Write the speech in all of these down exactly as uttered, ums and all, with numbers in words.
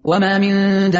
وما من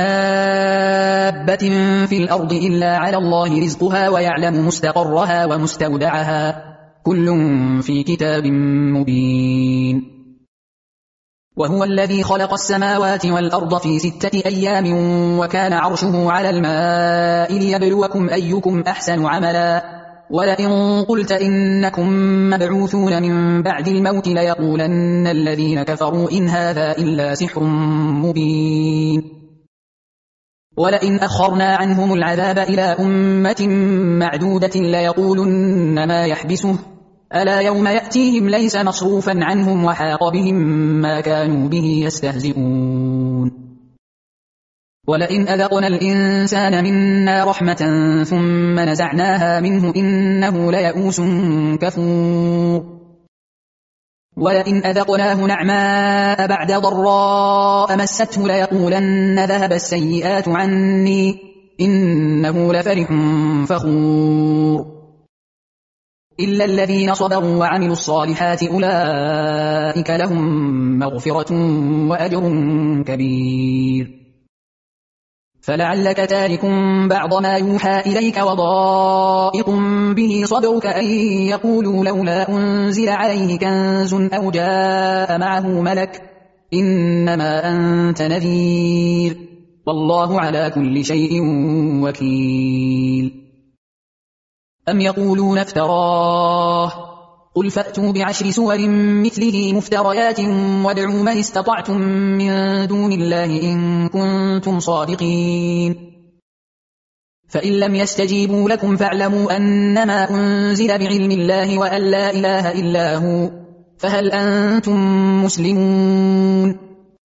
دابة في الأرض إلا على الله رزقها ويعلم مستقرها ومستودعها كل في كتاب مبين. وهو الذي خلق السماوات والأرض في ستة أيام وكان عرشه على الماء ليبلوكم أيكم أحسن عملا ولئن قلت إنكم مبعوثون من بعد الموت ليقولن الذين كفروا إن هذا إلا سحر مبين. ولئن أخرنا عنهم العذاب إلى أمة معدودة ليقولن ما يحبسه ألا يوم يأتيهم ليس مصروفا عنهم وحاق بهم ما كانوا به يستهزئون. ولئن أذقنا الإنسان منا رحمة ثم نزعناها منه إنه ليئوس كفور. ولئن أذقناه نعماء بعد ضراء مسته ليقولن ذهب السيئات عني إنه لفرح فخور. إلا الذين صبروا وعملوا الصالحات أولئك لهم مغفرة وأجر كبير. فلعلك تارك بعض ما يوحى إليك وضائق به صدرك أن يقولوا لولا أنزل عليه كنز أو جاء معه ملك إنما أنت نذير والله على كل شيء وكيل. أم يقولون افتراه قل فأتوا بعشر سور مثله مفتريات وادعوا من استطعتم من دون الله إن كنتم صادقين. فإن لم يستجيبوا لكم فاعلموا أنما أنزل بعلم الله وأن لا إله إلا هو فهل أنتم مسلمون.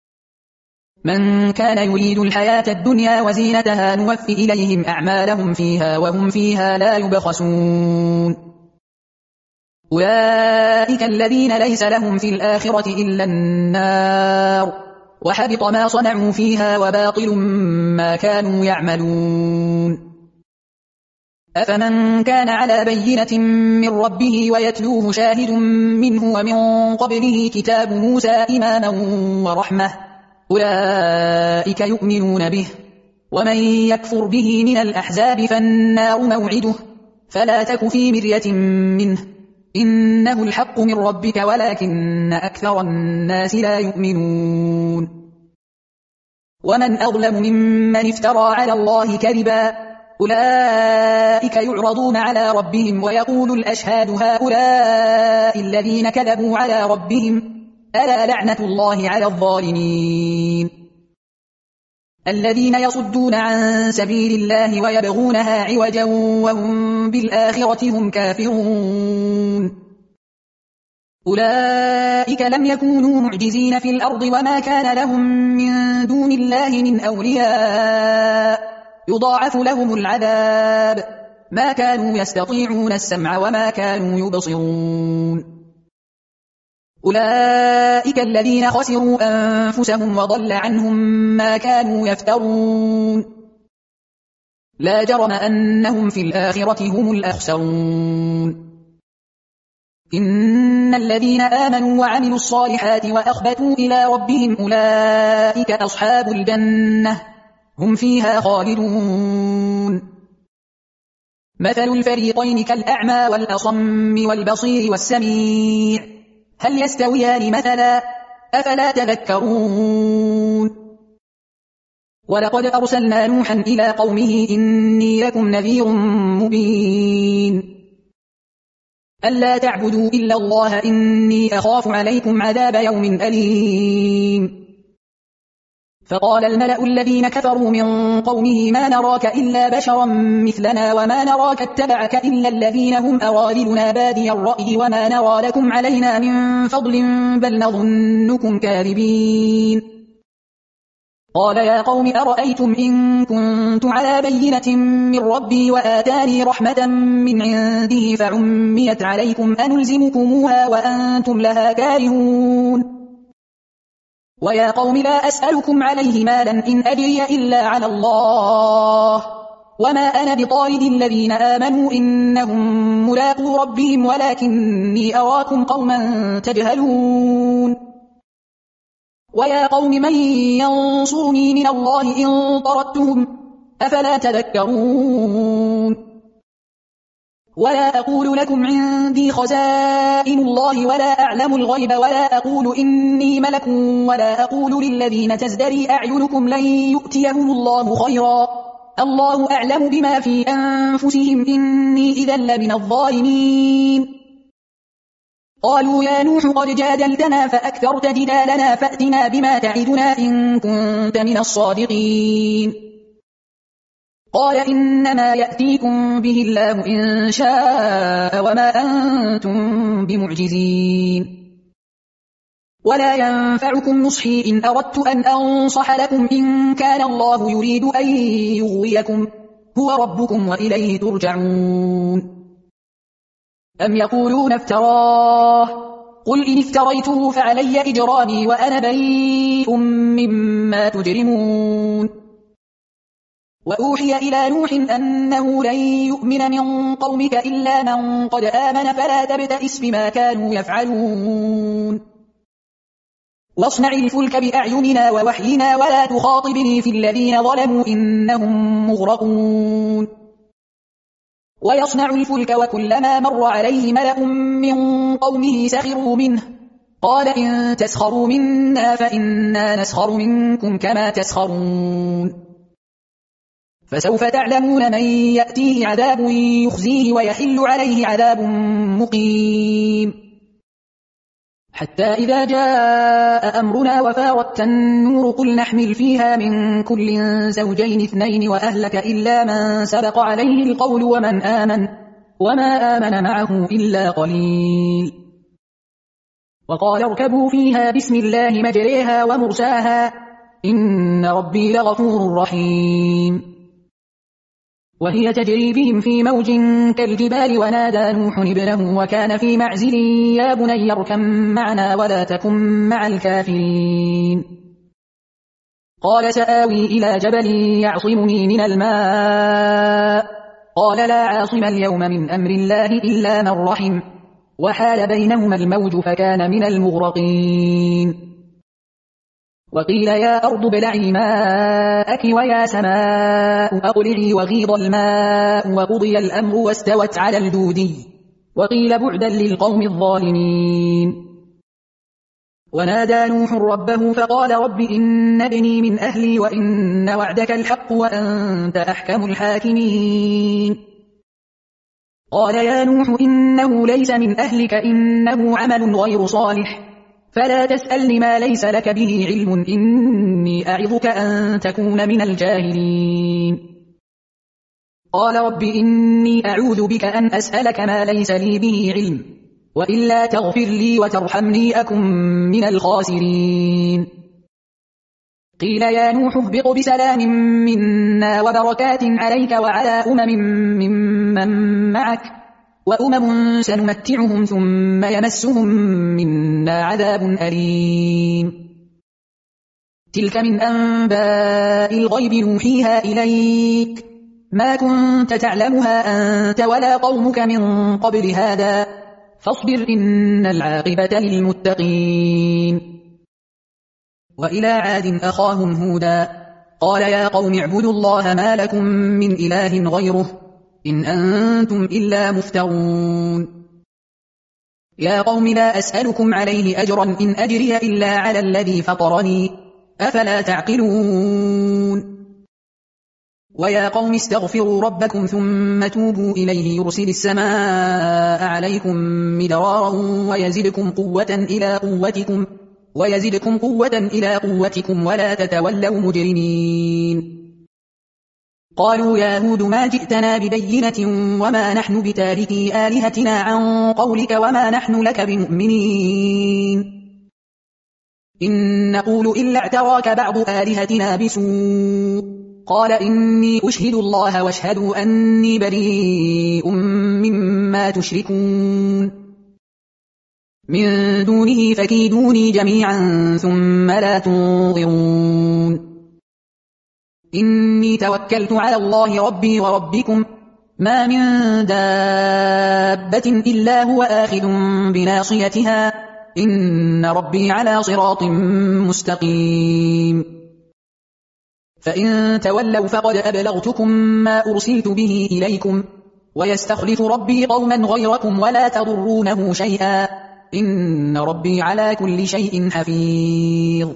من كان يريد الحياة الدنيا وزينتها نوفي إليهم أعمالهم فيها وهم فيها لا يبخسون. أولئك الذين ليس لهم في الآخرة إلا النار وحبط ما صنعوا فيها وباطل ما كانوا يعملون. أفمن كان على بينة من ربه ويتلوه شاهد منه ومن قبله كتاب موسى إماما ورحمة أولئك يؤمنون به ومن يكفر به من الأحزاب فالنار موعده فلا تك في مرية منه إنه الحق من ربك ولكن أكثر الناس لا يؤمنون. ومن أظلم ممن افترى على الله كذبا أولئك يعرضون على ربهم ويقول الأشهاد هؤلاء الذين كذبوا على ربهم ألا لعنة الله على الظالمين. الذين يصدون عن سبيل الله ويبغونها عوجا وهم بالآخرة هم كافرون. أولئك لم يكونوا معجزين في الأرض وما كان لهم من دون الله من أولياء يضاعف لهم العذاب ما كانوا يستطيعون السمع وما كانوا يبصرون. أولئك الذين خسروا أنفسهم وضل عنهم ما كانوا يفترون. لا جرم أنهم في الآخرة هم الأخسرون. إن الذين آمنوا وعملوا الصالحات وأخبتوا إلى ربهم أولئك أصحاب الجنة هم فيها خالدون. مثل الفريقين كالأعمى والأصم والبصير والسميع هل يستويان مثلا أفلا تذكرون. ولقد أرسلنا نوحا إلى قومه إني لكم نذير مبين ألا تعبدوا إلا الله إني أخاف عليكم عذاب يوم أليم. فقال الملأ الذين كفروا من قومه ما نراك إلا بشرا مثلنا وما نراك اتبعك إلا الذين هم أرادلنا بادي الرأي وما نرى لكم علينا من فضل بل نظنكم كاذبين. قال يا قوم أرأيتم إن كنت على بينة من ربي وآتاني رحمة من عنده فعميت عليكم أنلزمكموها وأنتم لها كارهون. ويا قوم لا أسألكم عليه مالا إن أجري إلا على الله وما أنا بطارد الذين آمنوا إنهم ملاقو ربهم ولكني أراكم قوما تجهلون. ويا قوم من ينصرني من الله إن طردتهم أفلا تذكرون ولا أقول لكم عندي خزائن الله ولا أعلم الغيب ولا أقول إني ملك ولا أقول للذين تزدري أعينكم لن يؤتيهم الله خيرا الله أعلم بما في أنفسهم إني إذا لمن الظالمين قالوا يا نوح قد جادلتنا فأكثرت جدالنا فأتنا بما تعدنا إن كنت من الصادقين قال إنما يأتيكم به الله إن شاء وما أنتم بمعجزين ولا ينفعكم نصحي إن أردت أن أنصح لكم إن كان الله يريد أن يغويكم هو ربكم وإليه ترجعون أم يقولون افتراه قل إن افتريته فعلي إجرامي وأنا بريء مما تجرمون وأوحي إلى نوح أنه لن يؤمن من قومك إلا من قد آمن فلا تبتئس بما كانوا يفعلون واصنع الفلك بأعيننا ووحينا ولا تخاطبني في الذين ظلموا إنهم مغرقون ويصنع الفلك وكلما مر عليه ملأ من قومه سخروا منه قال إن تسخروا منا فإنا نسخر منكم كما تسخرون فسوف تعلمون من يأتيه عذاب يخزيه ويحل عليه عذاب مقيم حتى إذا جاء أمرنا وفارت النور قل نحمل فيها من كل زوجين اثنين وأهلك إلا من سبق عليه القول ومن آمن وما آمن معه إلا قليل وقال اركبوا فيها بسم الله مجريها ومرساها إن ربي لغفور رحيم وهي تجري بهم في موج كالجبال ونادى نوح ابنه وكان في معزل يا بني اركب معنا ولا تكن مع الكافرين قال سآوي إلى جبل يعصمني من الماء قال لا عاصم اليوم من أمر الله إلا من رحم وحال بينهما الموج فكان من المغرقين وقيل يا أرض ابلعي ماءك ويا سماء أقلعي وغيض الماء وقضي الأمر واستوت على الجودي وقيل بعدا للقوم الظالمين ونادى نوح ربه فقال رب إن ابني من أهلي وإن وعدك الحق وأنت أحكم الحاكمين قال يا نوح إنه ليس من أهلك إنه عمل غير صالح فلا تسألني ما ليس لك به علم إني أعظك أن تكون من الجاهلين قال رب إني أعوذ بك أن أسألك ما ليس لي به علم وإلا تغفر لي وترحمني أكن من الخاسرين قيل يا نوح اهبط بسلام منا وبركات عليك وعلى أمم ممن معك وأمم سنمتعهم ثم يمسهم منا عذاب أليم تلك من أنباء الغيب نوحيها إليك ما كنت تعلمها أنت ولا قومك من قبل هذا فاصبر إن العاقبة للمتقين وإلى عاد أخاهم هودا قال يا قوم اعبدوا الله ما لكم من إله غيره إن أنتم إلا مفترون يا قوم لا أسألكم عليه أجرا إن أجري إلا على الذي فطرني أفلا تعقلون ويا قوم استغفروا ربكم ثم توبوا إليه يرسل السماء عليكم مدرارا ويزدكم قوة إلى قوتكم ويزدكم قوة إلى قوتكم ولا تتولوا مجرمين قالوا يا هود ما جئتنا ببينة وما نحن بتاركي آلهتنا عن قولك وما نحن لك بمؤمنين إن نقول إلا اعتراك بعض آلهتنا بسوء قال إني أشهد الله واشهدوا أني بريء مما تشركون من دونه فكيدوني جميعا ثم لا تنظرون إني توكلت على الله ربي وربكم ما من دابة إلا هو آخذ بناصيتها إن ربي على صراط مستقيم فإن تولوا فقد أبلغتكم ما أرسلت به إليكم ويستخلف ربي قوما غيركم ولا تضرونه شيئا إن ربي على كل شيء حفيظ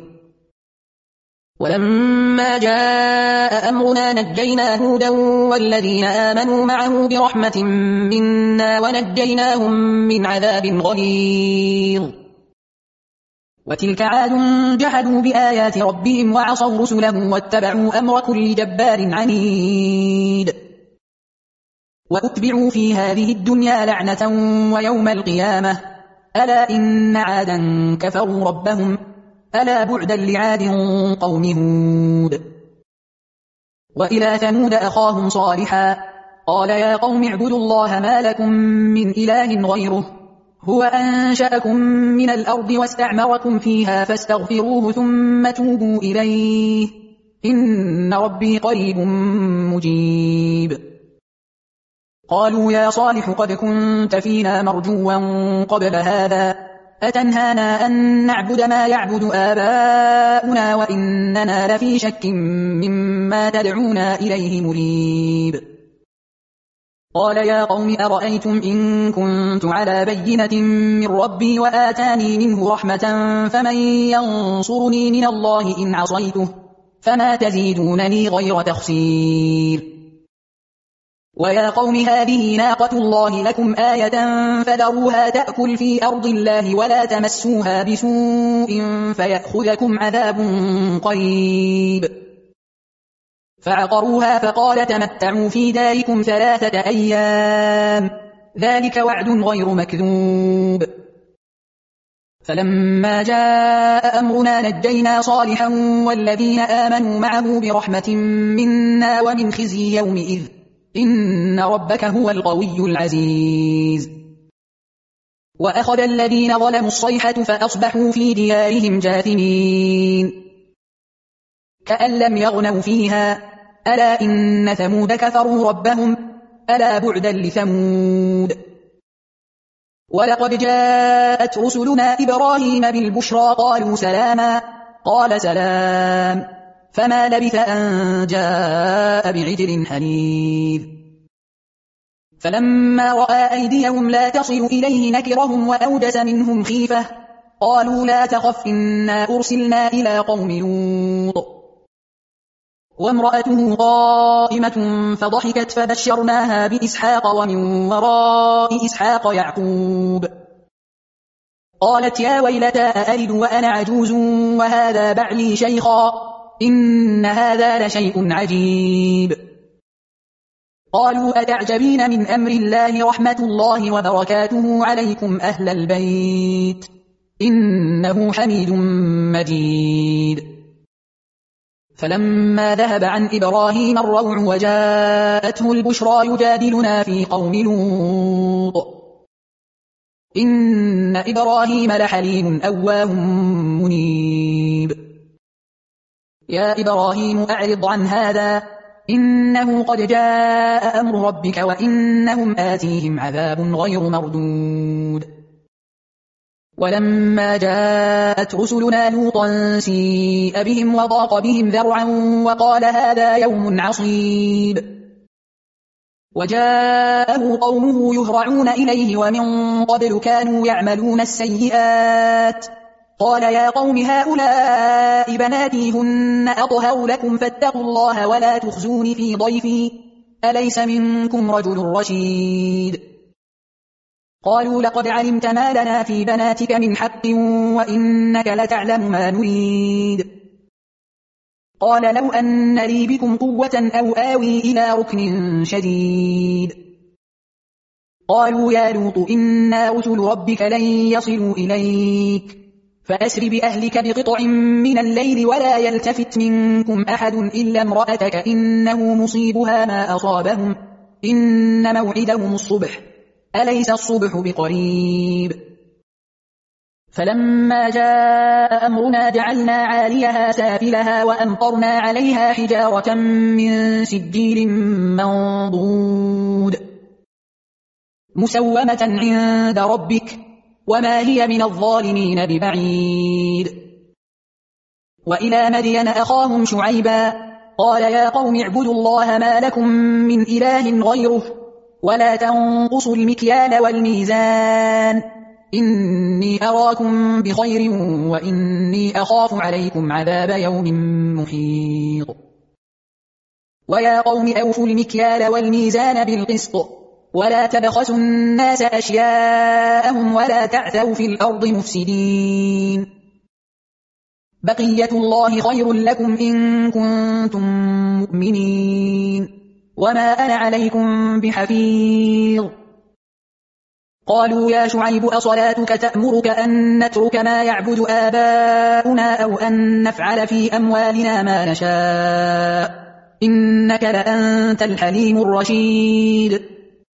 ولما جاء أمرنا نجينا هودا والذين آمنوا معه برحمة منا ونجيناهم من عذاب غليظ وتلك عاد جحدوا بآيات ربهم وعصوا رسله واتبعوا أمر كل جبار عنيد وأتبعوا في هذه الدنيا لعنة ويوم القيامة ألا إن عادا كفروا ربهم ألا بعدا لعاد قوم هود وإلى ثمود أخاهم صالحا قال يا قوم اعبدوا الله ما لكم من إله غيره هو أنشأكم من الأرض واستعمركم فيها فاستغفروه ثم توبوا إليه إن ربي قريب مجيب قالوا يا صالح قد كنت فينا مرجوا قبل هذا أتنهانا أن نعبد ما يعبد آباؤنا وإننا لفي شك مما تدعونا إليه مريب قال يا قوم أرأيتم إن كنت على بينة من ربي وآتاني منه رحمة فمن ينصرني من الله إن عصيته فما تزيدونني غير تخسير ويا قوم هذه ناقة الله لكم آية فذروها تأكل في أرض الله ولا تمسوها بسوء فيأخذكم عذاب قريب فعقروها فقال تمتعوا في داركم ثلاثة أيام ذلك وعد غير مكذوب فلما جاء أمرنا نجينا صالحا والذين آمنوا معه برحمة منا ومن خزي يومئذ إن ربك هو القوي العزيز وأخذ الذين ظلموا الصيحة فأصبحوا في ديارهم جاثمين كأن لم يغنوا فيها ألا إن ثمود كفروا ربهم ألا بعدا لثمود ولقد جاءت رسلنا إبراهيم بالبشرى قالوا سلاما قال سلام فما لبث أن جاء بعجل حنيذ فلما رأى أيديهم لا تصل إليه نكرهم وأوجس منهم خيفة قالوا لا تخف إنا أرسلنا إلى قوم لوط وامرأته قائمة فضحكت فبشرناها بإسحاق ومن وراء إسحاق يعقوب قالت يا ويلتى أألد وأنا عجوز وهذا بعلي شيخا إن هذا لشيء عجيب قالوا أتعجبين من أمر الله رحمة الله وبركاته عليكم أهل البيت إنه حميد مجيد فلما ذهب عن إبراهيم الروع وجاءته البشرى يجادلنا في قوم لوط إن إبراهيم لحليم أواه منيب يا إبراهيم أعرض عن هذا إنه قد جاء أمر ربك وإنهم آتيهم عذاب غير مردود ولما جاءت رسلنا لوطا سيء بهم وضاق بهم ذرعا وقال هذا يوم عصيب وجاءه قومه يهرعون إليه ومن قبل كانوا يعملون السيئات قال يا قوم هؤلاء بناتي هن أطهر لكم فاتقوا الله ولا تخزون في ضيفي أليس منكم رجل رشيد قالوا لقد علمت ما لنا في بناتك من حق وإنك لتعلم ما نريد قال لو أن لي بكم قوة أو آوي إلى ركن شديد قالوا يا لوط إنا رسل ربك لن يصلوا إليك فأسر بأهلك بقطع من الليل ولا يلتفت منكم أحد إلا امرأتك إنه مصيبها ما أصابهم إن موعدهم الصبح أليس الصبح بقريب فلما جاء أمرنا جعلنا عاليها سافلها وأمطرنا عليها حجارة من سجيل منضود مسومة عند ربك وما هي من الظالمين ببعيد. وإلى مدين أخاهم شعيبا قال يا قوم اعبدوا الله ما لكم من إله غيره ولا تنقصوا المكيال والميزان إني أراكم بخير وإني أخاف عليكم عذاب يوم محيط. ويا قوم أوفوا المكيال والميزان بالقسط ولا تبخسوا الناس أشياءهم ولا تعثوا في الأرض مفسدين بقية الله خير لكم إن كنتم مؤمنين وما أنا عليكم بحفيظ. قالوا يا شعيب أصلاتك تأمرك أن نترك ما يعبد آباؤنا أو أن نفعل في أموالنا ما نشاء إنك لأنت الحليم الرشيد.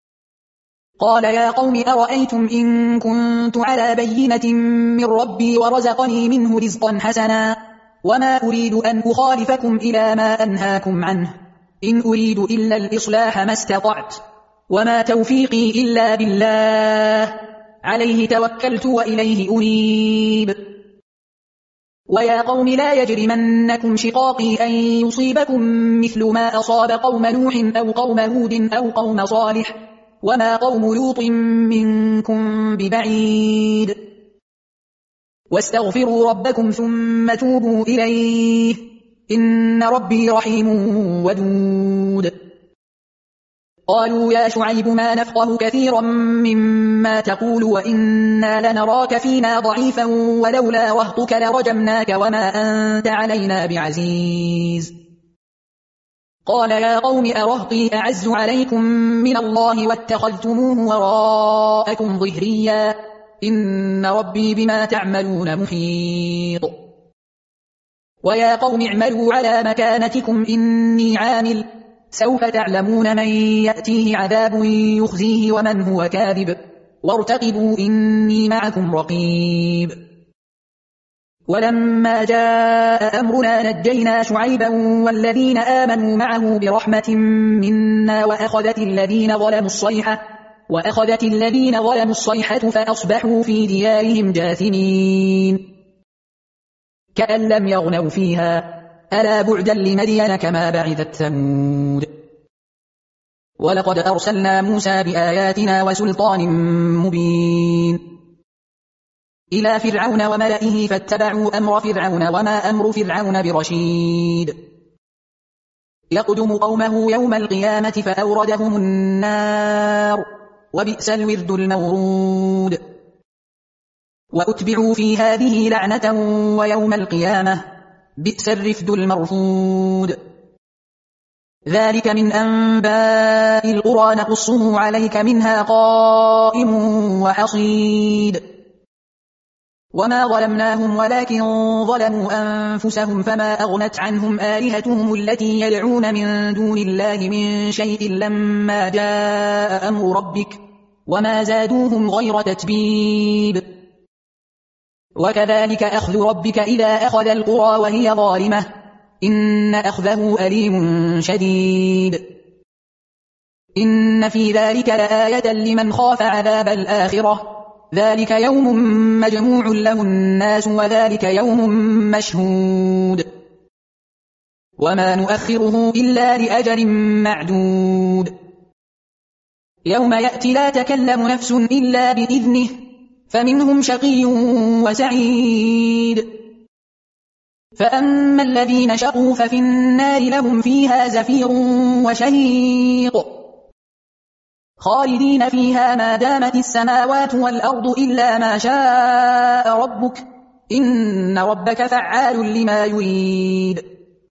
قال يا قوم أرأيتم إن كنت على بينة من ربي ورزقني منه رزقا حسنا وما أريد أن أخالفكم إلى ما أنهاكم عنه إن أريد إلا الإصلاح ما استطعت وما توفيقي إلا بالله عليه توكلت وإليه أنيب. ويا قوم لا يجرمنكم شقاقي أن يصيبكم مثل ما أصاب قوم نوح أو قوم هود أو قوم صالح وما قوم لوط منكم ببعيد. واستغفروا ربكم ثم توبوا إليه إن ربي رحيم ودود. قالوا يا شعيب ما نفقه كثيرا مما تقول وإنا لنراك فينا ضعيفا ولولا رهطك لرجمناك وما أنت علينا بعزيز. قال يا قوم أرهطي أعز عليكم من الله واتخذتموه وراءكم ظهريا إن ربي بما تعملون محيط. ويا قوم اعملوا على مكانتكم إني عامل سوف تعلمون من يأتيه عذاب يخزيه ومن هو كاذب وارتقبوا إني معكم رقيب. ولما جاء أمرنا نجينا شعيبا والذين آمنوا معه برحمة منا وأخذت الذين ظلموا الصيحة وأخذت الذين ظلموا الصيحة فأصبحوا في ديارهم جاثمين كأن لم يغنوا فيها ألا بعدا لمدين كما بعدت ثمود. ولقد أرسلنا موسى بآياتنا وسلطان مبين إلى فرعون وملئه فاتبعوا أمر فرعون وما أمر فرعون برشيد. يقدم قومه يوم القيامة فأوردهم النار وبئس الورد المورود. وأتبعوا في هذه لعنة ويوم القيامة بئس الرفد المرفود. ذلك من أنباء القرى نقصه عليك منها قائم وحصيد. وما ظلمناهم ولكن ظلموا أنفسهم فما أغنت عنهم آلهتهم التي يدعون من دون الله من شيء لما جاء أمر ربك وما زادوهم غير تتبيب. وكذلك أخذ ربك إذا أخذ القرى وهي ظالمة إن أخذه أليم شديد. إن في ذلك لآية لمن خاف عذاب الآخرة ذلك يوم مجموع له الناس وذلك يوم مشهود وما نؤخره إلا لأجل معدود. يوم يأتي لا تكلم نفس إلا بإذنه فمنهم شقي وسعيد. فأما الذين شقوا ففي النار لهم فيها زفير وشهيق خالدين فيها ما دامت السماوات والأرض إلا ما شاء ربك إن ربك فعال لما يريد.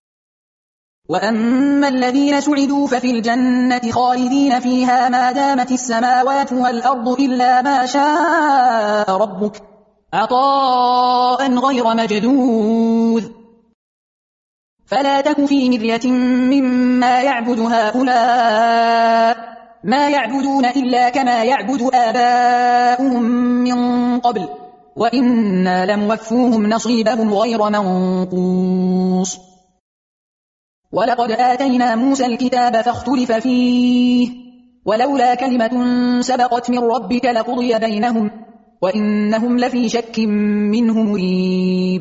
وأما الذين سعدوا ففي الجنة خالدين فيها ما دامت السماوات والأرض إلا ما شاء ربك عطاء غير مجدود. فلا تك في مرية مما يعبد هؤلاء ما يعبدون إلا كما يعبد آباؤهم من قبل وإنا لموفوهم نصيبهم غير منقوص. ولقد آتينا موسى الكتاب فاختلف فيه ولولا كلمة سبقت من ربك لقضي بينهم وإنهم لفي شك منه مريب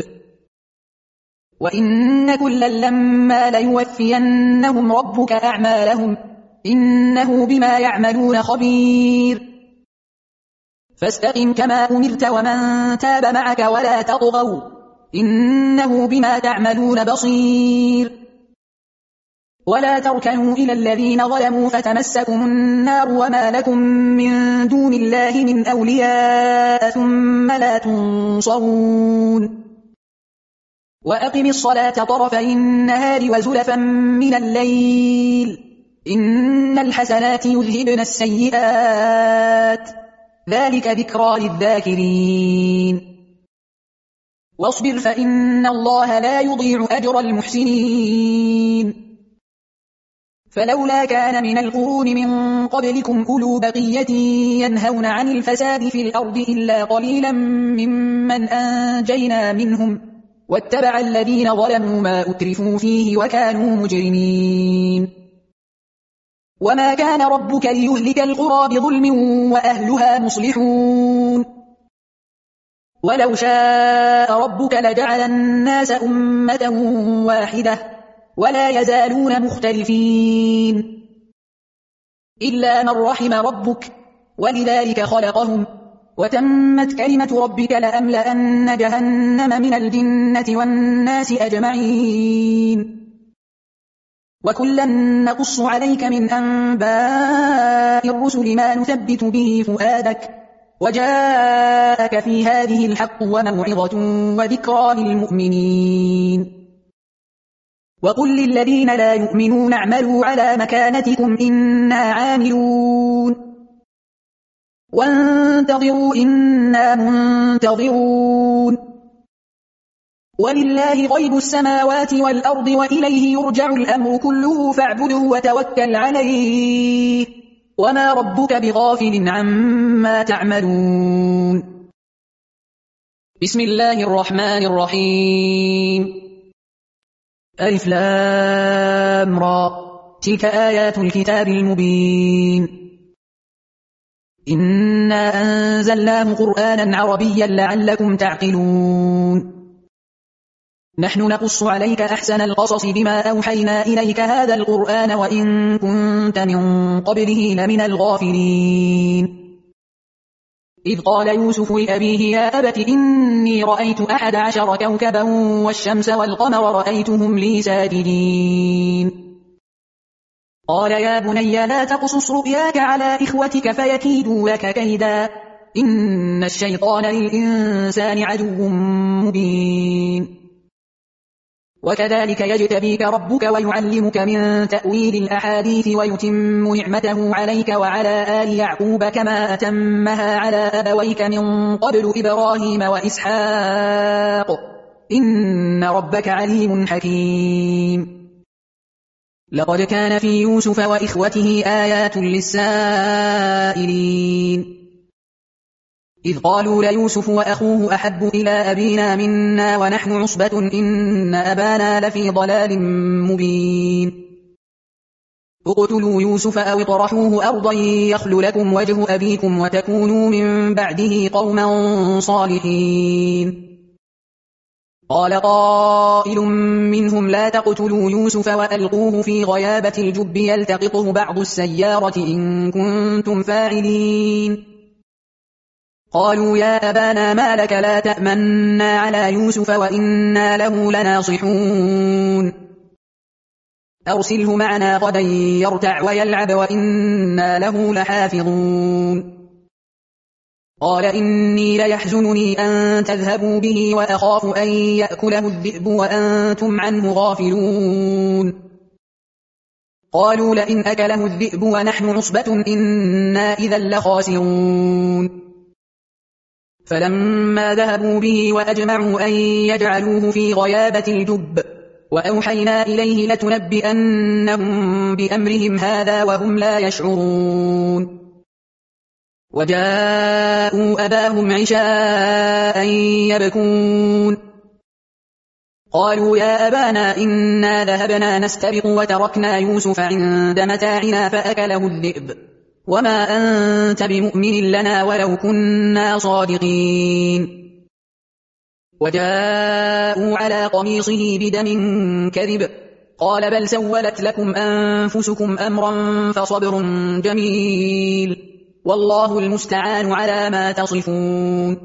وإن كلا لما ليوفينهم ربك أعمالهم إنه بما يعملون خبير فاستقم كما أمرت ومن تاب معك ولا تطغوا إنه بما تعملون بصير ولا تركنوا إلى الذين ظلموا فتمسكم النار وما لكم من دون الله من أولياء ثم لا تنصرون وأقم الصلاة طرفي النهار وزلفا من الليل إن الحسنات يذهبن السيئات ذلك ذكرى للذاكرين واصبر فإن الله لا يضيع أجر المحسنين فلولا كان من القرون من قبلكم أولو بقية ينهون عن الفساد في الأرض إلا قليلا ممن أنجينا منهم واتبع الذين ظلموا ما أترفوا فيه وكانوا مجرمين وما كان ربك ليهلك القرى بظلم وأهلها مصلحون ولو شاء ربك لجعل الناس أمة واحدة ولا يزالون مختلفين إلا من رحم ربك ولذلك خلقهم وتمت كلمة ربك لأملأن جهنم من الجنة والناس أجمعين وكلا نقص عليك من أنباء الرسل ما نثبت به فؤادك وجاءك في هذه الحق وموعظة وذكرى للمؤمنين وقل للذين لا يؤمنون اعملوا على مكانتكم إنا عاملون وانتظروا إنا منتظرون ولله غيب السماوات والأرض وإليه يرجع الأمر كله فاعبده وتوكل عليه وما ربك بغافل عما تعملون بسم الله الرحمن الرحيم ألف لام را تلك آيات الكتاب المبين إنا أنزلناه قرآنا عربيا لعلكم تعقلون نحن نقص عليك أحسن القصص بما أوحينا إليك هذا القرآن وإن كنت من قبله لمن الغافلين إذ قال يوسف لأبيه يا أبت إني رأيت أحد عشر كوكبا والشمس والقمر رأيتهم لي ساجدين قال يا بني لا تقصص رؤياك على إخوتك فيكيدوا لك كيدا إن الشيطان للإنسان عدو مبين وكذلك يجتبيك ربك ويعلمك من تأويل الأحاديث ويتم نعمته عليك وعلى آل يعقوب كما أتمها على أبويك من قبل إبراهيم وإسحاق إن ربك عليم حكيم لقد كان في يوسف وإخوته آيات للسائلين إذ قالوا ليوسف وأخوه أحب إلى أبينا منا ونحن عصبة إن أبانا لفي ضلال مبين اقتلوا يوسف أو اطرحوه أرضا يخل لكم وجه أبيكم وتكونوا من بعده قوما صالحين قال قائل منهم لا تقتلوا يوسف وألقوه في غيابة الجب يلتقطه بعض السيارة إن كنتم فاعلين قالوا يا أبانا ما لك لا تأمنا على يوسف وإنا له لناصحون أرسله معنا غدا يرتع ويلعب وإنا له لحافظون قال إني ليحزنني أن تذهبوا به وأخاف أن يأكله الذئب وأنتم عنه غافلون قالوا لئن أكله الذئب ونحن عصبة إنا إذا لخاسرون فلما ذهبوا به وأجمعوا أن يجعلوه في غيابة الجب وأوحينا إليه لتنبئنهم بأمرهم هذا وهم لا يشعرون وجاءوا أباهم عشاء يبكون قالوا يا أبانا إنا ذهبنا نستبق وتركنا يوسف عند متاعنا فأكله الذئب وما أنت بمؤمن لنا ولو كنا صادقين. وجاءوا على قميصه بدم كذب قال بل سولت لكم أنفسكم أمرا فصبر جميل والله المستعان على ما تصفون.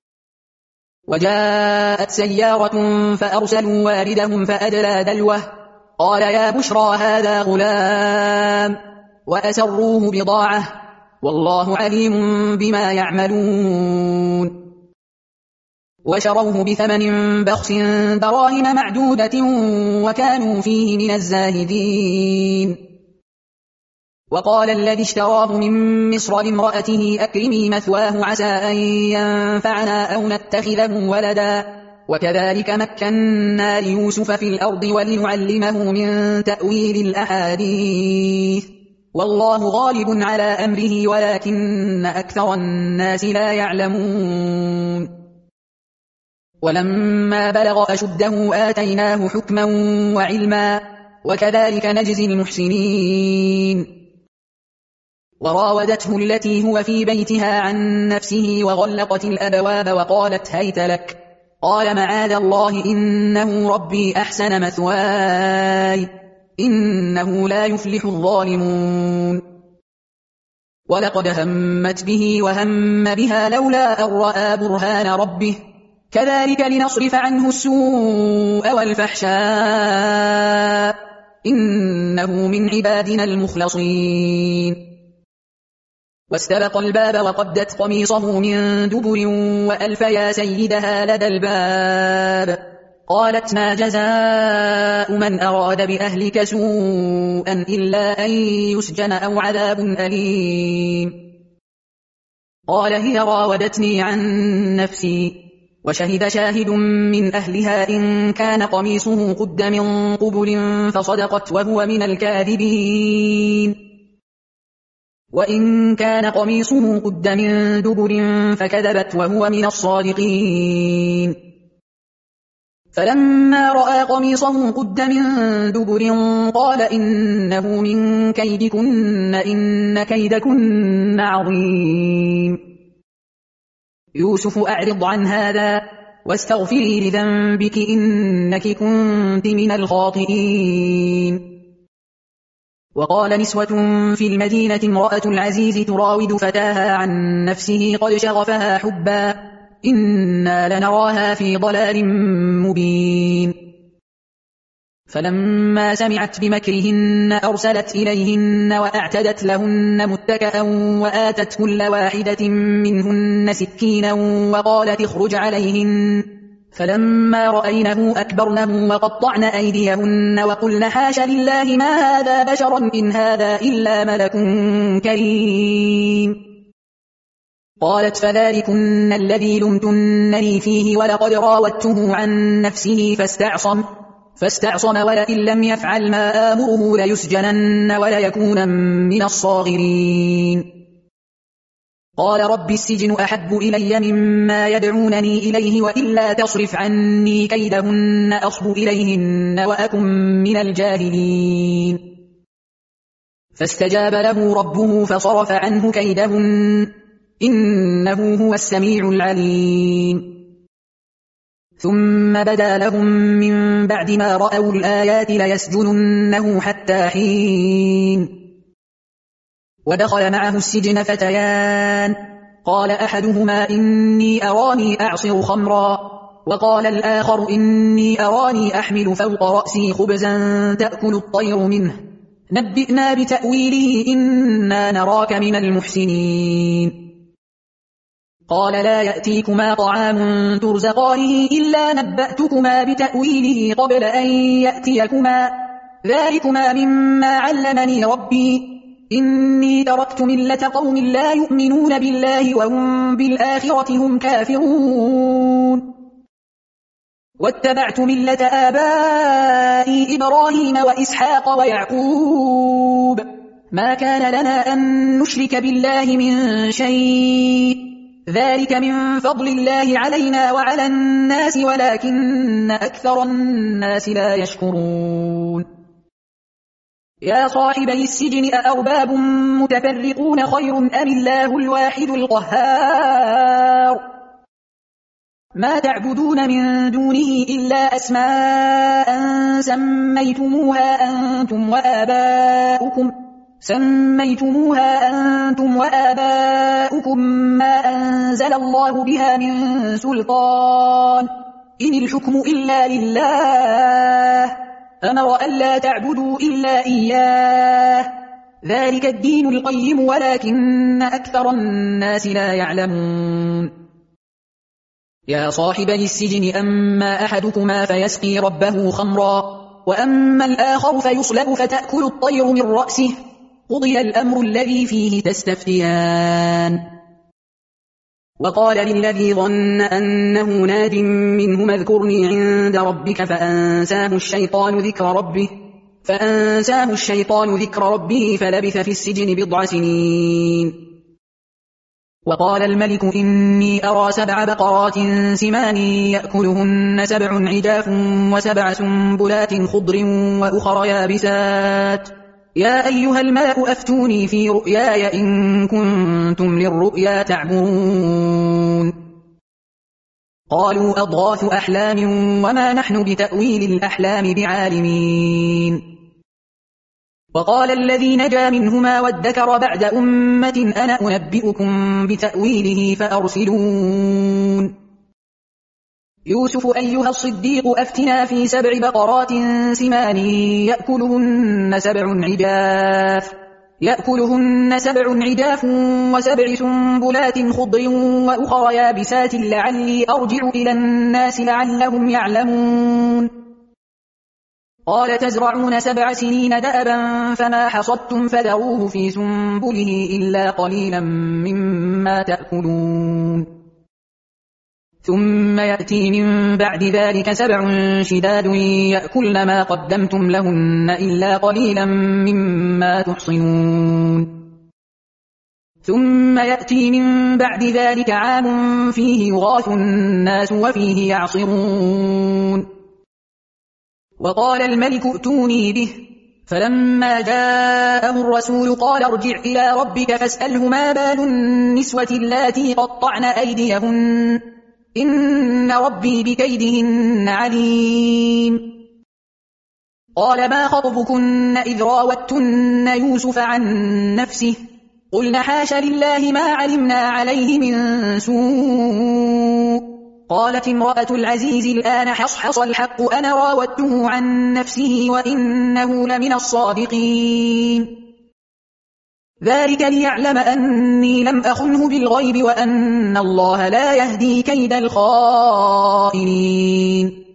وجاءت سيارة فأرسلوا واردهم فأدلى دلوه قال يا بشرى هذا غلام وأسروه بضاعة والله عليم بما يعملون. وشروه بثمن بخس دراهم معدودة وكانوا فيه من الزاهدين. وقال الذي اشتراه من مصر لامرأته أكرمي مثواه عسى أن ينفعنا أو نتخذه ولدا وكذلك مكنا ليوسف في الأرض ولنعلمه من تأويل الأحاديث والله غالب على أمره ولكن أكثر الناس لا يعلمون. ولما بلغ أشده آتيناه حكما وعلما وكذلك نجزي المحسنين. وراودته التي هو في بيتها عن نفسه وغلقت الأبواب وقالت هيت لك قال معاذ الله إنه ربي أحسن مثواي إنه لا يفلح الظالمون. ولقد همت به وهم بها لولا أن رأى برهان ربه كذلك لنصرف عنه السوء والفحشاء إنه من عبادنا المخلصين. واستبق الباب وقدت قميصه من دبر وألف يا سيدها لدى الباب قالت ما جزاء من أراد بأهلك سوءا إلا أن يسجن أو عذاب أليم. قال هي راودتني عن نفسي وشهد شاهد من أهلها إن كان قميصه قد من قبل فصدقت وهو من الكاذبين وإن كان قميصه قد من دبر فكذبت وهو من الصادقين. فلما رأى قميصه قد من دبر قال إنه من كيدكن إن كيدكن عظيم. يوسف أعرض عن هذا واستغفري لذنبك إنك كنت من الخاطئين. وقال نسوة في المدينة امرأة العزيز تراود فتاها عن نفسه قد شغفها حبا إنا لنراها في ضلال مبين. فلما سمعت بمكرهن أرسلت إليهن وأعتدت لهن متكئا وآتت كل واحدة منهن سكينا وقالت اخرج عليهن فلما رأينه أكبرنه وقطعن أيديهن وقلن حاش لله ما هذا بشرا إن هذا إلا ملك كريم. قالت فذلكن الذي لمتنني فيه ولقد راودته عن نفسه فاستعصم فاستعصم ولئن لم يفعل ما آمره ليسجنن وليكون من الصاغرين. قال رب السجن أحب إلي مما يدعونني إليه وإلا تصرف عني كيدهن أصب إليهن وأكن من الجاهلين. فاستجاب له ربه فصرف عنه كيدهن إنه هو السميع العليم. ثم بدا لهم من بعد ما رأوا الآيات ليسجننه حتى حين. ودخل معه السجن فتيان قال أحدهما إني أراني أعصر خمرا وقال الآخر إني أراني أحمل فوق رأسي خبزا تأكل الطير منه نبئنا بتأويله إنا نراك من المحسنين. قال لا يأتيكما طعام ترزقانه إلا نبأتكما بتأويله قبل أن يأتيكما ذلكما مما علمني ربي إني تركت ملة قوم لا يؤمنون بالله وهم بالآخرة هم كافرون واتبعت ملة آبائي إبراهيم وإسحاق ويعقوب ما كان لنا أن نشرك بالله من شيء ذلك من فضل الله علينا وعلى الناس ولكن أكثر الناس لا يشكرون. يا صاحبي السجن أأرباب متفرقون خير أم الله الواحد القهار ما تعبدون من دونه إلا أسماء سميتموها أنتم وآباؤكم سميتموها أنتم وآباؤكم ما أنزل الله بها من سلطان إن الحكم إلا لله أمر ألا تعبدوا إلا إياه ذلك الدين القيم ولكن أكثر الناس لا يعلمون يا صاحبي السجن أما أحدكما فيسقي ربه خمرا وأما الآخر فيصلب فتأكل الطير من رأسه قضي الأمر الذي فيه تستفتيان وقال للذي ظن أنه ناد منهما اذكرني عند ربك فأنساه الشيطان ذكر ربه فأنساه الشيطان ذكر ربه فلبث في السجن بضع سنين وقال الملك إني أرى سبع بقرات سمان يأكلهن سبع عجاف وسبع سنبلات خضر وأخر يابسات يا أيها الملأ أفتوني في رؤياي إن كنتم للرؤيا تعبرون قالوا أضغاث أحلام وما نحن بتأويل الأحلام بعالمين وقال الذي نجا منهما وادكر بعد أمة أنا أنبئكم بتأويله فأرسلون يوسف أيها الصديق أفتنا في سبع بقرات سمان يأكلهن سبع عجاف يأكلهن سبع عجاف وسبع سنبلات خضر وأخر يابسات لعلي أرجع إلى الناس لعلهم يعلمون قال تزرعون سبع سنين دأبا فما حصدتم فذروه في سنبله إلا قليلا مما تأكلون ثم يأتي من بعد ذلك سبع شداد يأكلن ما قدمتم لهن إلا قليلا مما تحصنون ثم يأتي من بعد ذلك عام فيه يغاث الناس وفيه يعصرون وقال الملك ائتوني به فلما جاءه الرسول قال ارجع إلى ربك فاسأله ما بال النسوة اللاتي قطعن أيديهن إن ربي بكيدهن عليم قال ما خطبكن إذ راوتن يوسف عن نفسه قلنا حاش لله ما علمنا عليه من سوء قالت امرأة العزيز الآن حصحص الحق أنا راودته عن نفسه وإنه لمن الصادقين ذلك ليعلم أني لم أخنه بالغيب وأن الله لا يهدي كيد الخائنين